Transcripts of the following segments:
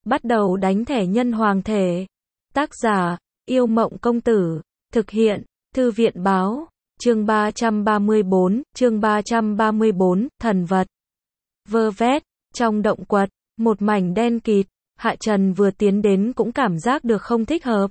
Bắt đầu đánh thẻ nhân hoàng thể. Tác giả, Yêu Mộng Công Tử. Thực hiện, Thư viện Báo. Chương 334, thần vật. Vơ vét, trong động quật, một mảnh đen kịt, Hạ Trần vừa tiến đến cũng cảm giác được không thích hợp.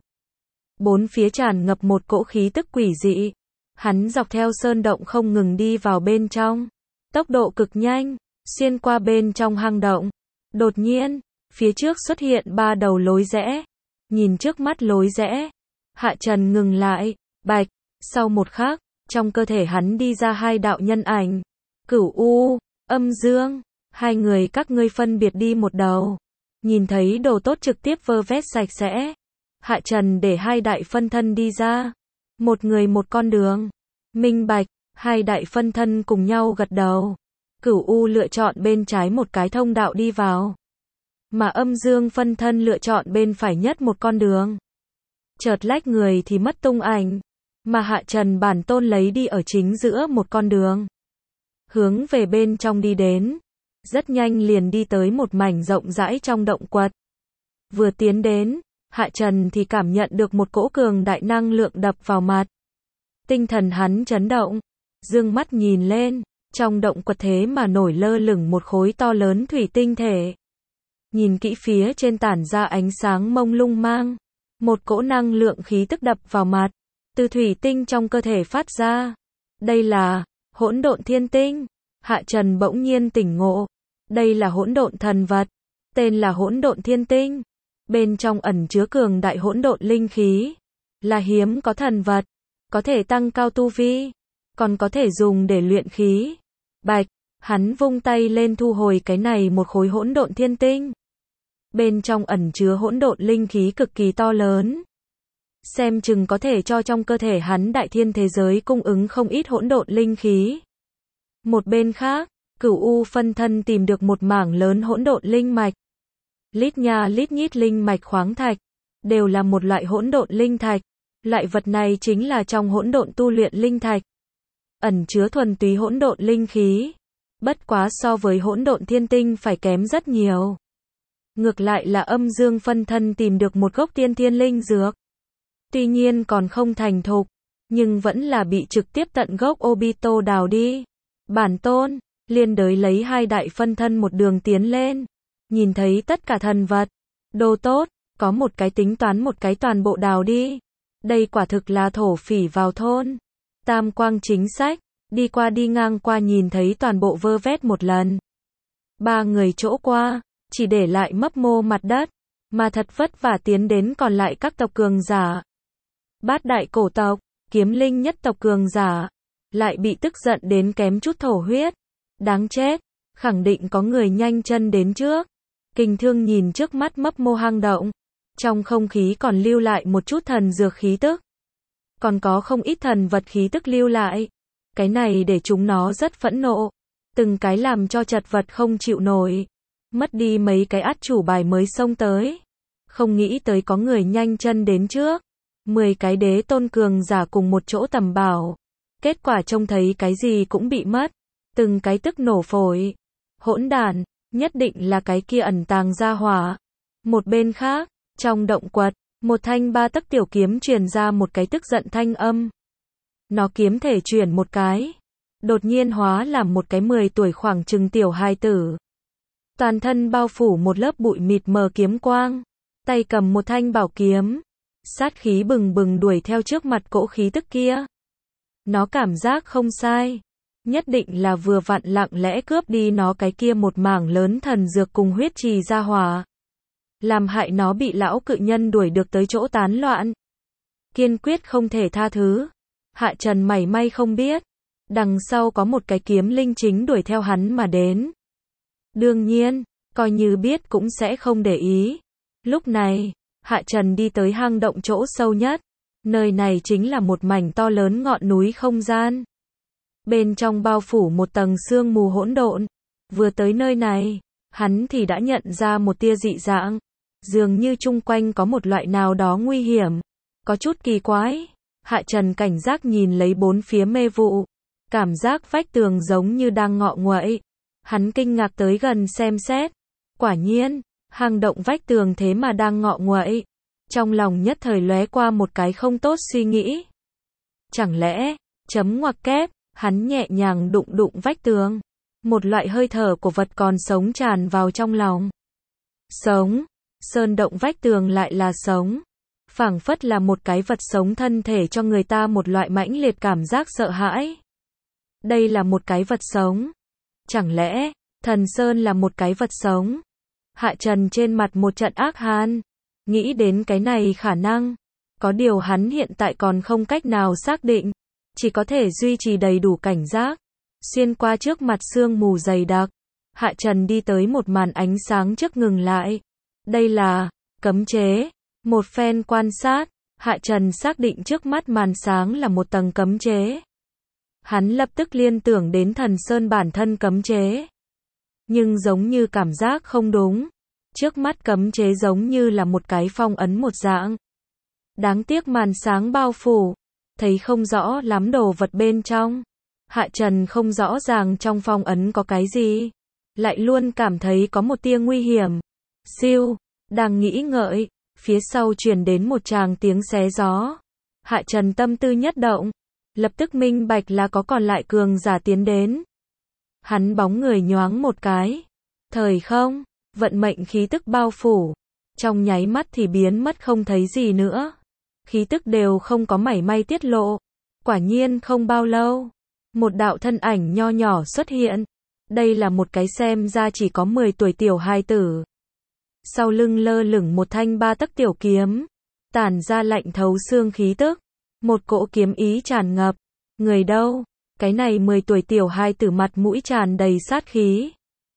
Bốn phía tràn ngập một cỗ khí tức quỷ dị. Hắn dọc theo sơn động không ngừng đi vào bên trong. Tốc độ cực nhanh, xuyên qua bên trong hang động. Đột nhiên, phía trước xuất hiện ba đầu lối rẽ. Nhìn trước mắt lối rẽ, Hạ Trần ngừng lại, bạch, sau một khắc, trong cơ thể hắn đi ra hai đạo nhân ảnh. Cửu U, Âm Dương, hai người các ngươi phân biệt đi một đầu. Nhìn thấy đồ tốt trực tiếp vơ vét sạch sẽ. Hạ Trần để hai đại phân thân đi ra. Một người một con đường. Minh bạch, hai đại phân thân cùng nhau gật đầu. Cửu U lựa chọn bên trái một cái thông đạo đi vào. Mà Âm Dương phân thân lựa chọn bên phải nhất một con đường. Chợt lách người thì mất tung ảnh. Mà Hạ Trần bản tôn lấy đi ở chính giữa một con đường. Hướng về bên trong đi đến. Rất nhanh liền đi tới một mảnh rộng rãi trong động quật. Vừa tiến đến, Hạ Trần thì cảm nhận được một cỗ cường đại năng lượng đập vào mặt. Tinh thần hắn chấn động. Dương mắt nhìn lên, trong động quật thế mà nổi lơ lửng một khối to lớn thủy tinh thể. Nhìn kỹ phía trên tản ra ánh sáng mông lung mang. Một cỗ năng lượng khí tức đập vào mặt. Từ thủy tinh trong cơ thể phát ra. Đây là hỗn độn thiên tinh. Hạ Trần bỗng nhiên tỉnh ngộ. Đây là hỗn độn thần vật. Tên là hỗn độn thiên tinh. Bên trong ẩn chứa cường đại hỗn độn linh khí. Là hiếm có thần vật. Có thể tăng cao tu vi. Còn có thể dùng để luyện khí. Bạch, hắn vung tay lên thu hồi cái này một khối hỗn độn thiên tinh. Bên trong ẩn chứa hỗn độn linh khí cực kỳ to lớn. Xem chừng có thể cho trong cơ thể hắn đại thiên thế giới cung ứng không ít hỗn độn linh khí. Một bên khác, Cửu U phân thân tìm được một mảng lớn hỗn độn linh mạch. Lít nha lít nhít linh mạch khoáng thạch, đều là một loại hỗn độn linh thạch. Loại vật này chính là trong hỗn độn tu luyện linh thạch. Ẩn chứa thuần túy hỗn độn linh khí. Bất quá so với hỗn độn thiên tinh phải kém rất nhiều. Ngược lại là Âm Dương phân thân tìm được một gốc tiên thiên linh dược. Tuy nhiên còn không thành thục, nhưng vẫn là bị trực tiếp tận gốc Obito đào đi. Bản tôn, liên đới lấy hai đại phân thân một đường tiến lên. Nhìn thấy tất cả thần vật, đồ tốt, có một cái tính toán một cái toàn bộ đào đi. Đây quả thực là thổ phỉ vào thôn. Tam quang chính sách, đi qua đi ngang qua nhìn thấy toàn bộ vơ vét một lần. Ba người chỗ qua, chỉ để lại mấp mô mặt đất, mà thật vất vả tiến đến còn lại các tộc cường giả. Bát đại cổ tộc, kiếm linh nhất tộc cường giả, lại bị tức giận đến kém chút thổ huyết. Đáng chết, khẳng định có người nhanh chân đến trước. Kình Thương nhìn trước mắt mấp mô hang động, trong không khí còn lưu lại một chút thần dược khí tức. Còn có không ít thần vật khí tức lưu lại. Cái này để chúng nó rất phẫn nộ. Từng cái làm cho chật vật không chịu nổi. Mất đi mấy cái át chủ bài mới xông tới. Không nghĩ tới có người nhanh chân đến trước. 10 cái đế tôn cường giả cùng một chỗ tầm bảo. Kết quả trông thấy cái gì cũng bị mất. Từng cái tức nổ phổi. Hỗn đản, nhất định là cái kia ẩn tàng ra hỏa. Một bên khác, trong động quật, một thanh 3 tấc tiểu kiếm truyền ra một cái tức giận thanh âm. Nó kiếm thể chuyển một cái. Đột nhiên hóa làm một cái 10 tuổi khoảng chừng tiểu hài tử. Toàn thân bao phủ một lớp bụi mịt mờ kiếm quang. Tay cầm một thanh bảo kiếm. Sát khí bừng bừng đuổi theo trước mặt cỗ khí tức kia. Nó cảm giác không sai. Nhất định là vừa vặn lặng lẽ cướp đi nó cái kia một mảng lớn thần dược cùng huyết trì ra hỏa. Làm hại nó bị lão cự nhân đuổi được tới chỗ tán loạn. Kiên quyết không thể tha thứ. Hạ Trần mảy may không biết. Đằng sau có một cái kiếm linh chính đuổi theo hắn mà đến. Đương nhiên, coi như biết cũng sẽ không để ý. Lúc này, Hạ Trần đi tới hang động chỗ sâu nhất. Nơi này chính là một mảnh to lớn ngọn núi không gian. Bên trong bao phủ một tầng sương mù hỗn độn. Vừa tới nơi này, hắn thì đã nhận ra một tia dị dạng. Dường như chung quanh có một loại nào đó nguy hiểm. Có chút kỳ quái. Hạ Trần cảnh giác nhìn lấy bốn phía mê vụ. Cảm giác vách tường giống như đang ngọ nguậy. Hắn kinh ngạc tới gần xem xét. Quả nhiên, Hang động vách tường thế mà đang ngọ nguậy. Trong lòng nhất thời lóe qua một cái không tốt suy nghĩ. Chẳng lẽ, chấm ngoặc kép, hắn nhẹ nhàng đụng đụng vách tường. Một loại hơi thở của vật còn sống tràn vào trong lòng. Sống, sơn động vách tường lại là sống. Phảng phất là một cái vật sống thân thể cho người ta một loại mãnh liệt cảm giác sợ hãi. Đây là một cái vật sống. Chẳng lẽ, thần sơn là một cái vật sống? Hạ Trần trên mặt một trận ác hàn. Nghĩ đến cái này khả năng. Có điều hắn hiện tại còn không cách nào xác định. Chỉ có thể duy trì đầy đủ cảnh giác. Xuyên qua trước mặt sương mù dày đặc. Hạ Trần đi tới một màn ánh sáng trước ngừng lại. Đây là cấm chế. Một phen quan sát, Hạ Trần xác định trước mắt màn sáng là một tầng cấm chế. Hắn lập tức liên tưởng đến thần sơn bản thân cấm chế. Nhưng giống như cảm giác không đúng. Trước mắt cấm chế giống như là một cái phong ấn một dạng. Đáng tiếc màn sáng bao phủ, thấy không rõ lắm đồ vật bên trong. Hạ Trần không rõ ràng trong phong ấn có cái gì. Lại luôn cảm thấy có một tia nguy hiểm. Siêu, đang nghĩ ngợi. Phía sau truyền đến một tràng tiếng xé gió. Hạ Trần tâm tư nhất động. Lập tức minh bạch là có còn lại cường giả tiến đến. Hắn bóng người nhoáng một cái. Thời không, vận mệnh khí tức bao phủ. Trong nháy mắt thì biến mất không thấy gì nữa. Khí tức đều không có mảy may tiết lộ. Quả nhiên không bao lâu. Một đạo thân ảnh nho nhỏ xuất hiện. Đây là một cái xem ra chỉ có 10 tuổi tiểu hài tử. Sau lưng lơ lửng một thanh 3 tấc tiểu kiếm, tản ra lạnh thấu xương khí tức, một cỗ kiếm ý tràn ngập. Người đâu? Cái này 10 tuổi tiểu hài tử mặt mũi tràn đầy sát khí.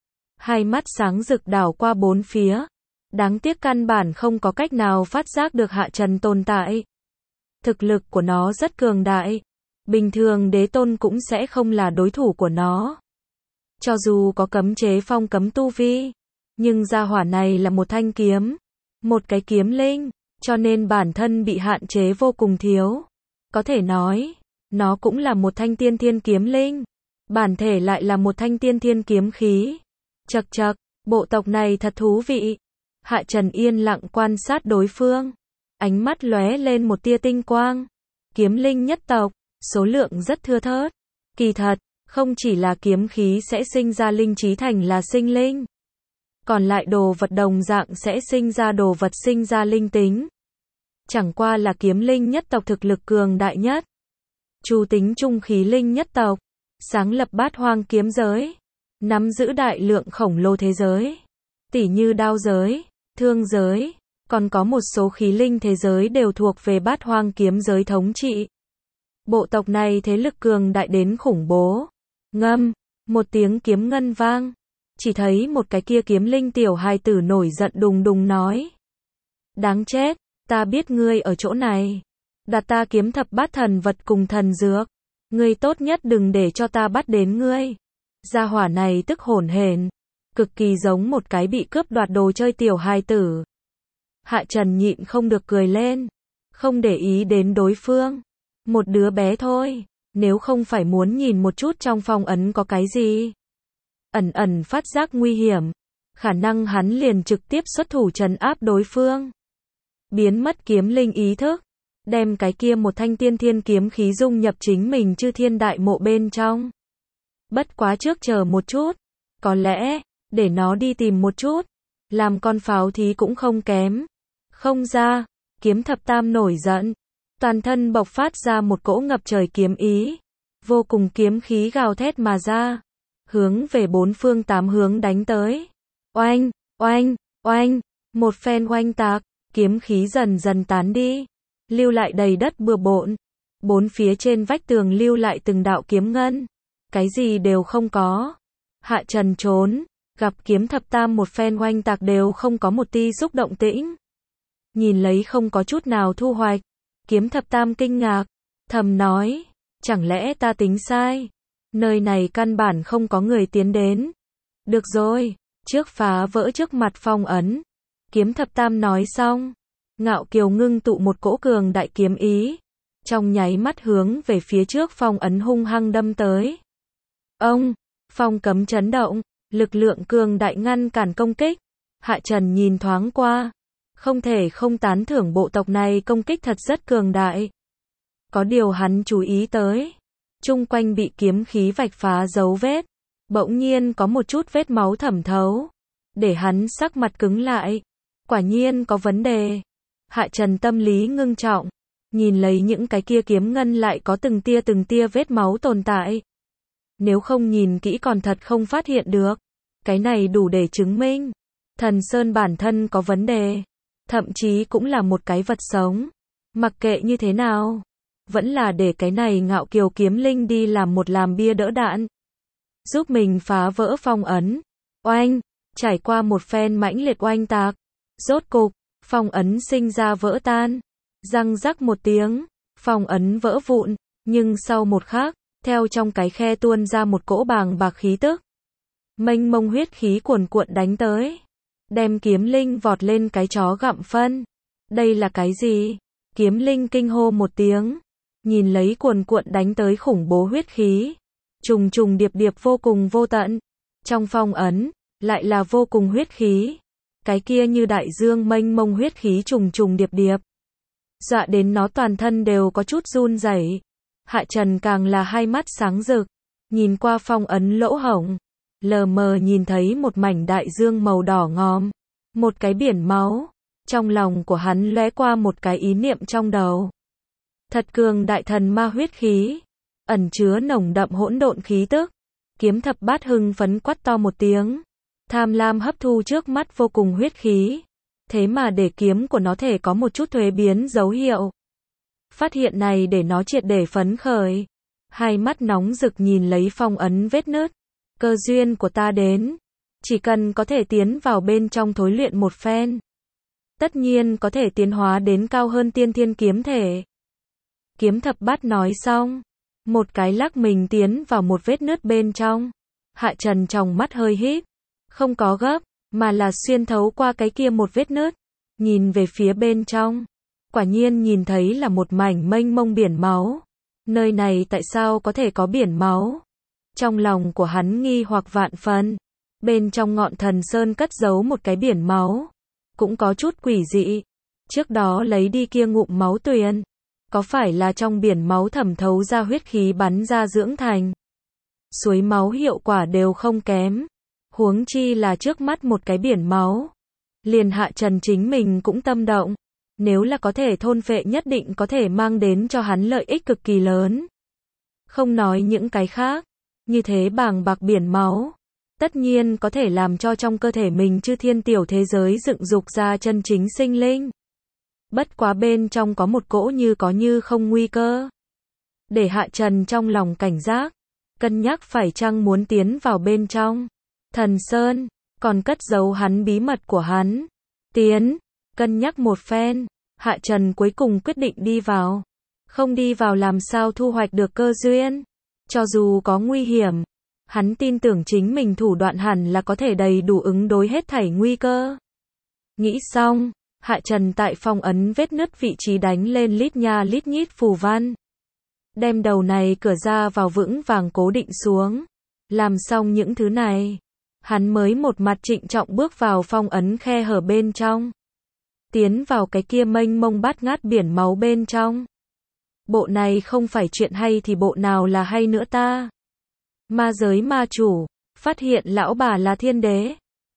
Hai mắt sáng rực đảo qua bốn phía. Đáng tiếc căn bản không có cách nào phát giác được Hạ Trần tồn tại. Thực lực của nó rất cường đại. Bình thường đế tôn cũng sẽ không là đối thủ của nó. Cho dù có cấm chế phong cấm tu vi. Nhưng gia hỏa này là một thanh kiếm. Một cái kiếm linh. Cho nên bản thân bị hạn chế vô cùng thiếu. Có thể nói, nó cũng là một thanh tiên thiên kiếm linh. Bản thể lại là một thanh tiên thiên kiếm khí. Chậc chậc, bộ tộc này thật thú vị. Hạ Trần yên lặng quan sát đối phương. Ánh mắt lóe lên một tia tinh quang. Kiếm linh nhất tộc, số lượng rất thưa thớt. Kỳ thật, không chỉ là kiếm khí sẽ sinh ra linh trí thành là sinh linh. Còn lại đồ vật đồng dạng sẽ sinh ra đồ vật sinh ra linh tính. Chẳng qua là kiếm linh nhất tộc thực lực cường đại nhất. Chu tính trung khí linh nhất tộc. Sáng lập bát hoang kiếm giới. Nắm giữ đại lượng khổng lồ thế giới. Tỉ như đao giới, thương giới. Còn có một số khí linh thế giới đều thuộc về bát hoang kiếm giới thống trị. Bộ tộc này thế lực cường đại đến khủng bố. Ngâm, một tiếng kiếm ngân vang. Chỉ thấy một cái kia kiếm linh tiểu hài tử nổi giận đùng đùng nói. Đáng chết, ta biết ngươi ở chỗ này. Đặt ta kiếm thập bát thần vật cùng thần dược. Ngươi tốt nhất đừng để cho ta bắt đến ngươi. Gia hỏa này tức hổn hển, cực kỳ giống một cái bị cướp đoạt đồ chơi tiểu hài tử. Hạ Trần nhịn không được cười lên. Không để ý đến đối phương. Một đứa bé thôi. Nếu không phải muốn nhìn một chút trong phong ấn có cái gì. Ẩn ẩn phát giác nguy hiểm. Khả năng hắn liền trực tiếp xuất thủ trấn áp đối phương. Biến mất kiếm linh ý thức. Đem cái kia một thanh tiên thiên kiếm khí dung nhập chính mình chư thiên đại mộ bên trong. Bất quá trước chờ một chút. Có lẽ, để nó đi tìm một chút. Làm con pháo thí cũng không kém. Không ra, kiếm thập tam nổi giận. Toàn thân bộc phát ra một cỗ ngập trời kiếm ý. Vô cùng kiếm khí gào thét mà ra. Hướng về bốn phương tám hướng đánh tới. Oanh, oanh, oanh. Một phen oanh tạc. Kiếm khí dần dần tán đi. Lưu lại đầy đất bừa bộn. Bốn phía trên vách tường lưu lại từng đạo kiếm ngân. Cái gì đều không có. Hạ Trần trốn. Gặp kiếm thập tam một phen oanh tạc đều không có một ti xúc động tĩnh. Nhìn lấy không có chút nào thu hoạch. Kiếm thập tam kinh ngạc. Thầm nói. Chẳng lẽ ta tính sai? Nơi này căn bản không có người tiến đến. Được rồi. Trước phá vỡ trước mặt phong ấn. Kiếm thập tam nói xong. Ngạo kiều ngưng tụ một cỗ cường đại kiếm ý. Trong nháy mắt hướng về phía trước phong ấn hung hăng đâm tới. Ông. Phong cấm chấn động. Lực lượng cường đại ngăn cản công kích. Hạ Trần nhìn thoáng qua, không thể không tán thưởng bộ tộc này công kích thật rất cường đại. Có điều hắn chú ý tới, chung quanh bị kiếm khí vạch phá dấu vết, bỗng nhiên có một chút vết máu thẩm thấu, để hắn sắc mặt cứng lại. Quả nhiên có vấn đề. Hạ Trần tâm lý ngưng trọng, nhìn lấy những cái kia kiếm ngân lại có từng tia vết máu tồn tại. Nếu không nhìn kỹ còn thật không phát hiện được. Cái này đủ để chứng minh Thần Sơn bản thân có vấn đề, thậm chí cũng là một cái vật sống. Mặc kệ như thế nào, vẫn là để cái này Ngạo Kiều kiếm linh đi làm bia đỡ đạn, giúp mình phá vỡ phong ấn. Oanh, trải qua một phen mãnh liệt oanh tạc, rốt cục, phong ấn sinh ra vỡ tan. Răng rắc một tiếng, phong ấn vỡ vụn, nhưng sau một khắc, theo trong cái khe tuôn ra một cỗ bàng bạc khí tức. Mênh mông huyết khí cuồn cuộn đánh tới, đem kiếm linh vọt lên cái chó gặm phân. Đây là cái gì? Kiếm linh kinh hô một tiếng, nhìn lấy cuồn cuộn đánh tới khủng bố huyết khí, trùng trùng điệp điệp vô cùng vô tận. Trong phong ấn, lại là vô cùng huyết khí. Cái kia như đại dương mênh mông huyết khí trùng trùng điệp điệp, dọa đến nó toàn thân đều có chút run rẩy. Hạ Trần càng là hai mắt sáng rực, nhìn qua phong ấn lỗ hổng, lờ mờ nhìn thấy một mảnh đại dương màu đỏ ngòm, một cái biển máu. Trong lòng của hắn lóe qua một cái ý niệm trong đầu. Thật cường đại thần ma huyết khí, ẩn chứa nồng đậm hỗn độn khí tức. Kiếm thập bát hưng phấn quát to một tiếng, tham lam hấp thu trước mắt vô cùng huyết khí. Thế mà để kiếm của nó thể có một chút thuế biến dấu hiệu. Phát hiện này để nó triệt để phấn khởi. Hai mắt nóng rực nhìn lấy phong ấn vết nứt. Cơ duyên của ta đến. Chỉ cần có thể tiến vào bên trong thối luyện một phen, tất nhiên có thể tiến hóa đến cao hơn tiên thiên kiếm thể. Kiếm thập bát nói xong, một cái lắc mình tiến vào một vết nứt bên trong. Hạ Trần tròng mắt hơi híp, không có gấp, mà là xuyên thấu qua cái kia một vết nứt, nhìn về phía bên trong. Quả nhiên nhìn thấy là một mảnh mênh mông biển máu. Nơi này tại sao có thể có biển máu? Trong lòng của hắn nghi hoặc vạn phần. Bên trong ngọn thần sơn cất giấu một cái biển máu, cũng có chút quỷ dị. Trước đó lấy đi kia ngụm máu tuyền, có phải là trong biển máu thẩm thấu ra huyết khí bắn ra dưỡng thành? Suối máu hiệu quả đều không kém, huống chi là trước mắt một cái biển máu. Liền Hạ Trần chính mình cũng tâm động, nếu là có thể thôn phệ nhất định có thể mang đến cho hắn lợi ích cực kỳ lớn. Không nói những cái khác, như thế bàng bạc biển máu, tất nhiên có thể làm cho trong cơ thể mình chư thiên tiểu thế giới dựng dục ra chân chính sinh linh. Bất quá bên trong có một cỗ như có như không nguy cơ, để Hạ Trần trong lòng cảnh giác, cân nhắc phải chăng muốn tiến vào bên trong Thần Sơn, còn cất giấu hắn bí mật của hắn. Cân nhắc một phen, Hạ Trần cuối cùng quyết định đi vào. Không đi vào làm sao thu hoạch được cơ duyên. Cho dù có nguy hiểm, hắn tin tưởng chính mình thủ đoạn hẳn là có thể đầy đủ ứng đối hết thảy nguy cơ. Nghĩ xong, Hạ Trần tại phong ấn vết nứt vị trí đánh lên lít nha lít nhít phù văn. Đem đầu này cửa ra vào vững vàng cố định xuống. Làm xong những thứ này, hắn mới một mặt trịnh trọng bước vào phong ấn khe hở bên trong. Tiến vào cái kia mênh mông bát ngát biển máu bên trong. Bộ này không phải chuyện hay thì bộ nào là hay nữa ta? Ma giới ma chủ, phát hiện lão bà là thiên đế.